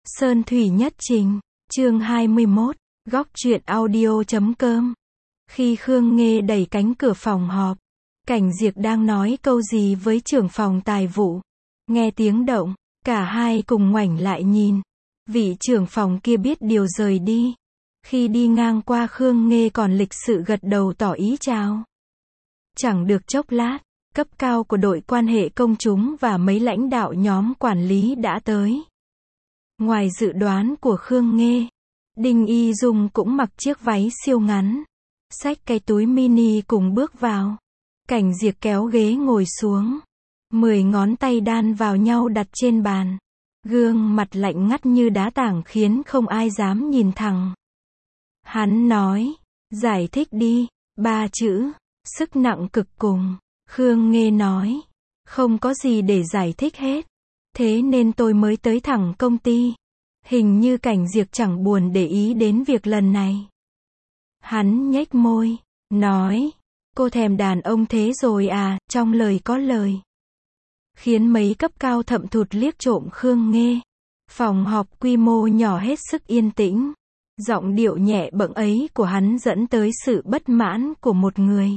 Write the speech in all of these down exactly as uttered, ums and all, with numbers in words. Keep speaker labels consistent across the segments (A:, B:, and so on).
A: Sơn Thủy Nhất Trình, chương hai mươi mốt, góc truyện audio chấm com. Khi Khương Nghê đẩy cánh cửa phòng họp, Cảnh Diệp đang nói câu gì với trưởng phòng tài vụ. Nghe tiếng động, cả hai cùng ngoảnh lại nhìn. Vị trưởng phòng kia biết điều rời đi. Khi đi ngang qua Khương Nghê còn lịch sự gật đầu tỏ ý chào. Chẳng được chốc lát, cấp cao của đội quan hệ công chúng và mấy lãnh đạo nhóm quản lý đã tới. Ngoài dự đoán của Khương Nghê, Đinh Y Dung cũng mặc chiếc váy siêu ngắn, xách cái túi mini cùng bước vào. Cảnh Diệp kéo ghế ngồi xuống, mười ngón tay đan vào nhau đặt trên bàn. Gương mặt lạnh ngắt như đá tảng khiến không ai dám nhìn thẳng. Hắn nói, giải thích đi, ba chữ, sức nặng cực cùng. Khương Nghê nói, không có gì để giải thích hết. Thế nên tôi mới tới thẳng công ty. Hình như Cảnh Diệp chẳng buồn để ý đến việc lần này. Hắn nhếch môi, nói, cô thèm đàn ông thế rồi à, trong lời có lời. Khiến mấy cấp cao thậm thụt liếc trộm Khương Nghê. Phòng họp quy mô nhỏ hết sức yên tĩnh. Giọng điệu nhẹ bẫng ấy của hắn dẫn tới sự bất mãn của một người.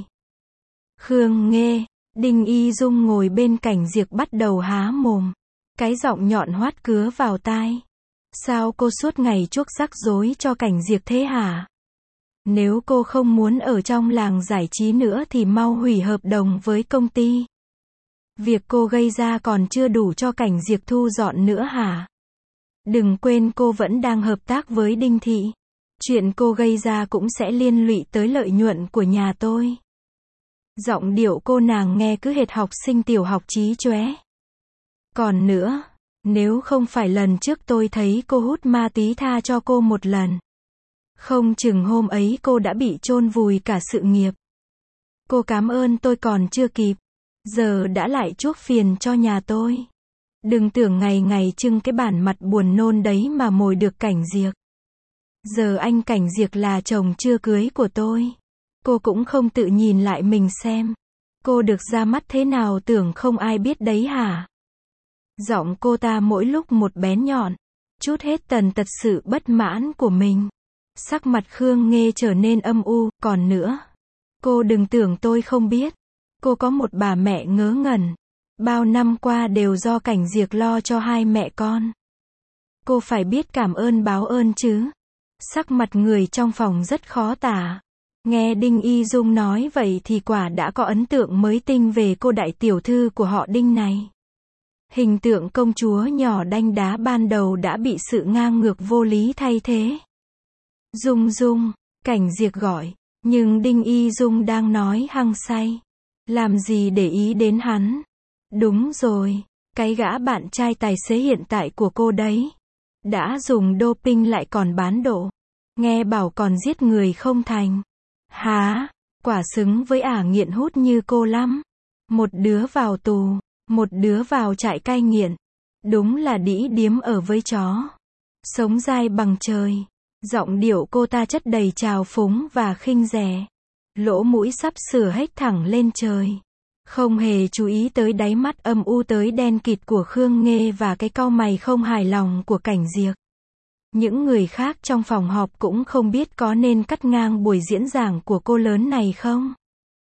A: Khương Nghê, Đinh Y Dung ngồi bên Cảnh Diệp bắt đầu há mồm. Cái giọng nhọn hoắt cứa vào tai. Sao cô suốt ngày chuốc rắc rối cho Cảnh Diệp thế hả? Nếu cô không muốn ở trong làng giải trí nữa thì mau hủy hợp đồng với công ty. Việc cô gây ra còn chưa đủ cho Cảnh Diệp thu dọn nữa hả? Đừng quên cô vẫn đang hợp tác với Đinh Thị. Chuyện cô gây ra cũng sẽ liên lụy tới lợi nhuận của nhà tôi. Giọng điệu cô nàng nghe cứ hệt học sinh tiểu học chí chóe. Còn nữa, nếu không phải lần trước tôi thấy cô hút ma túy tha cho cô một lần. Không chừng hôm ấy cô đã bị chôn vùi cả sự nghiệp. Cô cảm ơn tôi còn chưa kịp. Giờ đã lại chuốc phiền cho nhà tôi. Đừng tưởng ngày ngày trưng cái bản mặt buồn nôn đấy mà mồi được Cảnh Diệp. Giờ anh Cảnh Diệp là chồng chưa cưới của tôi. Cô cũng không tự nhìn lại mình xem. Cô được ra mắt thế nào tưởng không ai biết đấy hả? Giọng cô ta mỗi lúc một bén nhọn. Chút hết tần tật sự bất mãn của mình. Sắc mặt Khương Nghê trở nên âm u. Còn nữa, cô đừng tưởng tôi không biết. Cô có một bà mẹ ngớ ngẩn. Bao năm qua đều do Cảnh Diệp lo cho hai mẹ con. Cô phải biết cảm ơn báo ơn chứ. Sắc mặt người trong phòng rất khó tả. Nghe Đinh Y Dung nói vậy thì quả đã có ấn tượng mới tinh về cô đại tiểu thư của họ Đinh này. Hình tượng công chúa nhỏ đanh đá ban đầu đã bị sự ngang ngược vô lý thay thế. Dung Dung, Cảnh Diệp gọi, nhưng Đinh Y Dung đang nói hăng say. Làm gì để ý đến hắn? Đúng rồi, cái gã bạn trai tài xế hiện tại của cô đấy. Đã dùng doping lại còn bán độ. Nghe bảo còn giết người không thành. Hả? Quả xứng với ả nghiện hút như cô lắm. Một đứa vào tù, một đứa vào trại cai nghiện. Đúng là đĩ điếm ở với chó. Sống dai bằng trời. Giọng điệu cô ta chất đầy trào phúng và khinh rẻ. Lỗ mũi sắp sửa hếch thẳng lên trời. Không hề chú ý tới đáy mắt âm u tới đen kịt của Khương Nghê và cái cau mày không hài lòng của Cảnh Diệp. Những người khác trong phòng họp cũng không biết có nên cắt ngang buổi diễn giảng của cô lớn này không.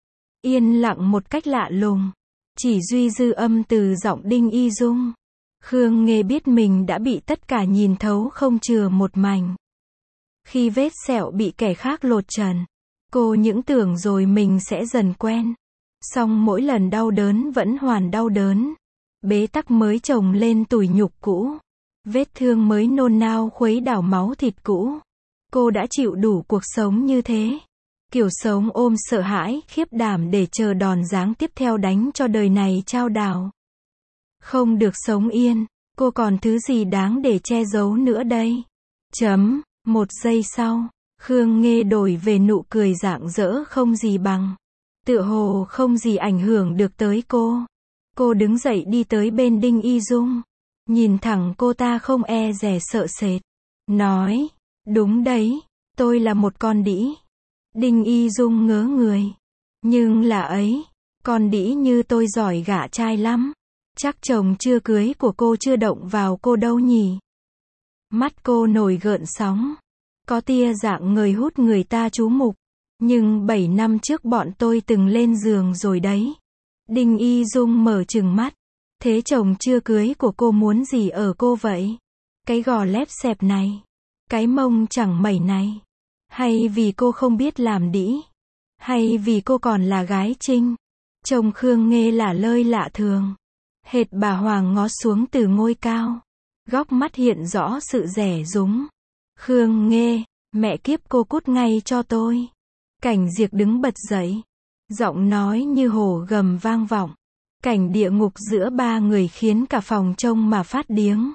A: Yên lặng một cách lạ lùng. Chỉ duy dư âm từ giọng Đinh Y Dung. Khương Nghê biết mình đã bị tất cả nhìn thấu không chừa một mảnh. Khi vết sẹo bị kẻ khác lột trần, cô những tưởng rồi mình sẽ dần quen. Song mỗi lần đau đớn vẫn hoàn đau đớn. Bế tắc mới chồng lên tủi nhục cũ. Vết thương mới nôn nao khuấy đảo máu thịt cũ. Cô đã chịu đủ cuộc sống như thế. Kiểu sống ôm sợ hãi, khiếp đảm để chờ đòn giáng tiếp theo đánh cho đời này trao đảo. Không được sống yên, cô còn thứ gì đáng để che giấu nữa đây? Chấm, một giây sau, Khương Nghê đổi về nụ cười rạng rỡ không gì bằng. Tựa hồ không gì ảnh hưởng được tới cô. Cô đứng dậy đi tới bên Đinh Y Dung. Nhìn thẳng cô ta không e dè sợ sệt. Nói, đúng đấy, tôi là một con đĩ. Đinh Y Dung ngớ người. Nhưng là ấy, con đĩ như tôi giỏi gả trai lắm. Chắc chồng chưa cưới của cô chưa động vào cô đâu nhỉ? Mắt cô nổi gợn sóng. Có tia dạng người hút người ta chú mục. Nhưng bảy năm trước bọn tôi từng lên giường rồi đấy. Đinh Y Dung mở trừng mắt. Thế chồng chưa cưới của cô muốn gì ở cô vậy? Cái gò lép xẹp này. Cái mông chẳng mẩy này. Hay vì cô không biết làm đĩ? Hay vì cô còn là gái trinh? Chồng Khương Nghê lả lơi lạ thường. Hệt bà Hoàng ngó xuống từ ngôi cao. Góc mắt hiện rõ sự rẻ rúng. Khương Nghê, mẹ kiếp cô cút ngay cho tôi. Cảnh Diệc đứng bật dậy. Giọng nói như hổ gầm vang vọng. Cảnh địa ngục giữa ba người khiến cả phòng trông mà phát điếng.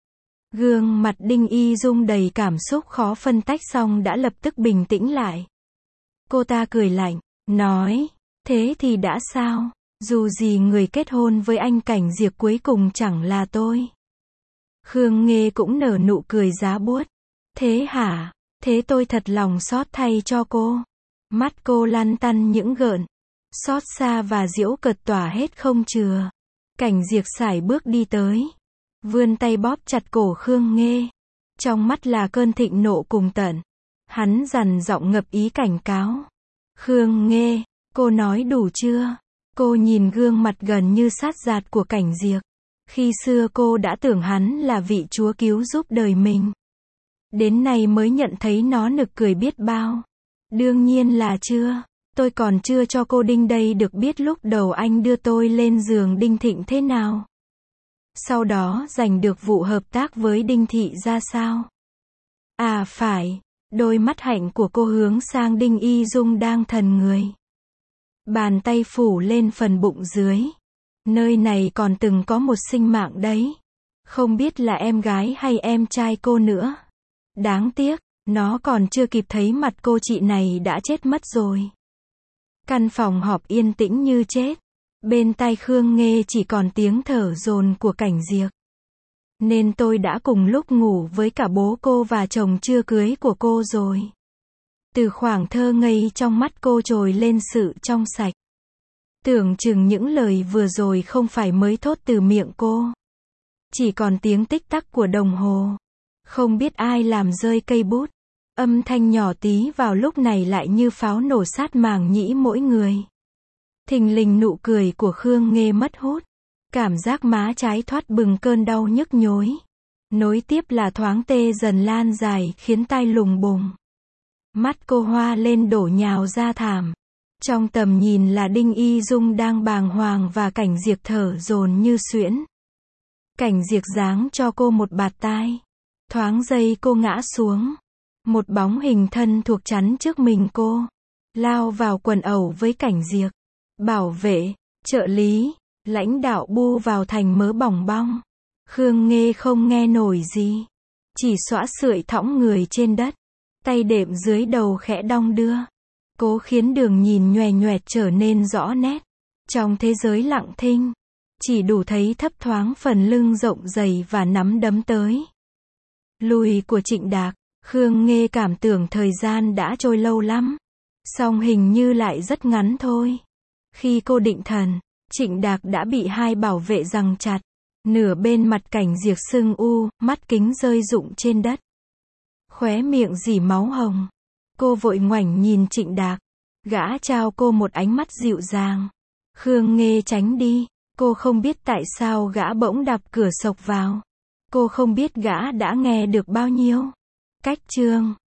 A: Gương mặt Đinh Y Dung đầy cảm xúc khó phân tách xong đã lập tức bình tĩnh lại. Cô ta cười lạnh, nói, thế thì đã sao, dù gì người kết hôn với anh Cảnh Diệc cuối cùng chẳng là tôi. Khương Nghê cũng nở nụ cười giá buốt. Thế hả, thế tôi thật lòng xót thay cho cô. Mắt cô lăn tăn những gợn. Xót xa và giễu cợt tỏa hết không chừa. Cảnh Diệc sải bước đi tới. Vươn tay bóp chặt cổ Khương Nghê. Trong mắt là cơn thịnh nộ cùng tận. Hắn dằn giọng ngập ý cảnh cáo. Khương Nghê, cô nói đủ chưa? Cô nhìn gương mặt gần như sát giạt của Cảnh Diệc. Khi xưa cô đã tưởng hắn là vị chúa cứu giúp đời mình. Đến nay mới nhận thấy nó nực cười biết bao. Đương nhiên là chưa. Tôi còn chưa cho cô Đinh đây được biết lúc đầu anh đưa tôi lên giường Đinh Thịnh thế nào. Sau đó giành được vụ hợp tác với Đinh Thị ra sao. À phải, đôi mắt hạnh của cô hướng sang Đinh Y Dung đang thần người. Bàn tay phủ lên phần bụng dưới. Nơi này còn từng có một sinh mạng đấy. Không biết là em gái hay em trai cô nữa. Đáng tiếc, nó còn chưa kịp thấy mặt cô chị này đã chết mất rồi. Căn phòng họp yên tĩnh như chết. Bên tai Khương Nghê chỉ còn tiếng thở dồn của Cảnh Diệc. Nên tôi đã cùng lúc ngủ với cả bố cô và chồng chưa cưới của cô rồi. Từ khoảng thơ ngây trong mắt cô trồi lên sự trong sạch. Tưởng chừng những lời vừa rồi không phải mới thốt từ miệng cô. Chỉ còn tiếng tích tắc của đồng hồ. Không biết ai làm rơi cây bút. Âm thanh nhỏ tí vào lúc này lại như pháo nổ sát màng nhĩ mỗi người. Thình lình nụ cười của Khương Nghê mất hút. Cảm giác má trái thoát bừng cơn đau nhức nhối. Nối tiếp là thoáng tê dần lan dài khiến tai lùng bùng. Mắt cô hoa lên đổ nhào ra thảm. Trong tầm nhìn là Đinh Y Dung đang bàng hoàng và Cảnh Diệc thở dồn như suyễn. Cảnh Diệc giáng cho cô một bạt tai. Thoáng giây cô ngã xuống. Một bóng hình thân thuộc chắn trước mình cô. Lao vào quần ẩu với Cảnh Diệc. Bảo vệ, trợ lý, lãnh đạo bu vào thành mớ bỏng bong. Khương Nghê không nghe nổi gì. Chỉ xõa sưởi thõng người trên đất. Tay đệm dưới đầu khẽ đong đưa. Cố khiến đường nhìn nhoè nhoẹt trở nên rõ nét. Trong thế giới lặng thinh. Chỉ đủ thấy thấp thoáng phần lưng rộng dày và nắm đấm tới. Lùi của Trịnh Đạc. Khương Nghê cảm tưởng thời gian đã trôi lâu lắm. Song hình như lại rất ngắn thôi. Khi cô định thần, Trịnh Đạc đã bị hai bảo vệ giằng chặt. Nửa bên mặt Cảnh Diệc sưng u, mắt kính rơi rụng trên đất. Khóe miệng rỉ máu hồng. Cô vội ngoảnh nhìn Trịnh Đạc. Gã trao cô một ánh mắt dịu dàng. Khương Nghê tránh đi. Cô không biết tại sao gã bỗng đạp cửa xộc vào. Cô không biết gã đã nghe được bao nhiêu. Cách chương